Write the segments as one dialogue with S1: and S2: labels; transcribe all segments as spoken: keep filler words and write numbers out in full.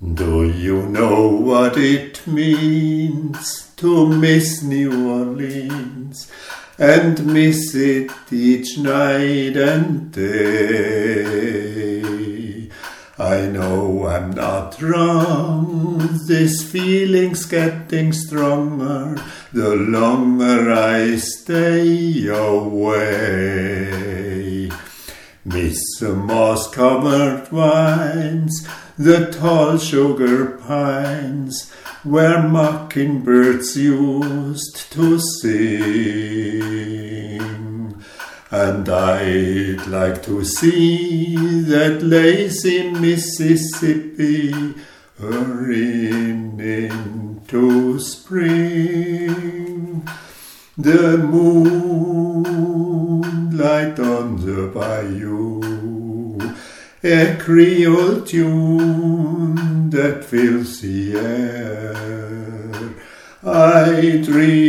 S1: Do you know what it means to miss New Orleans and miss it each night and day? I know I'm not wrong, this feeling's getting stronger the longer I stay away. Miss the moss-covered vines, the tall sugar pines, where mockingbirds used to sing. And I'd like to see that lazy Mississippi hurrying into spring. The moonlight on the bayou, a Creole tune that fills the air. I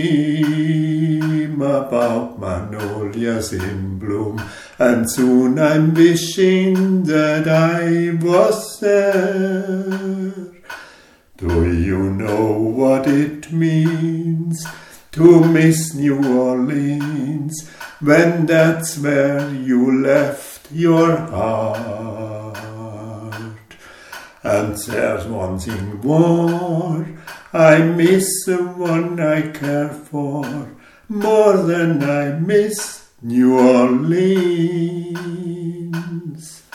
S1: dream about magnolias in bloom, and soon I'm wishing that I was there. Do you know what it means to miss New Orleans when that's where you left your heart? And there's one thing more, I miss the one I care for more than I miss New Orleans.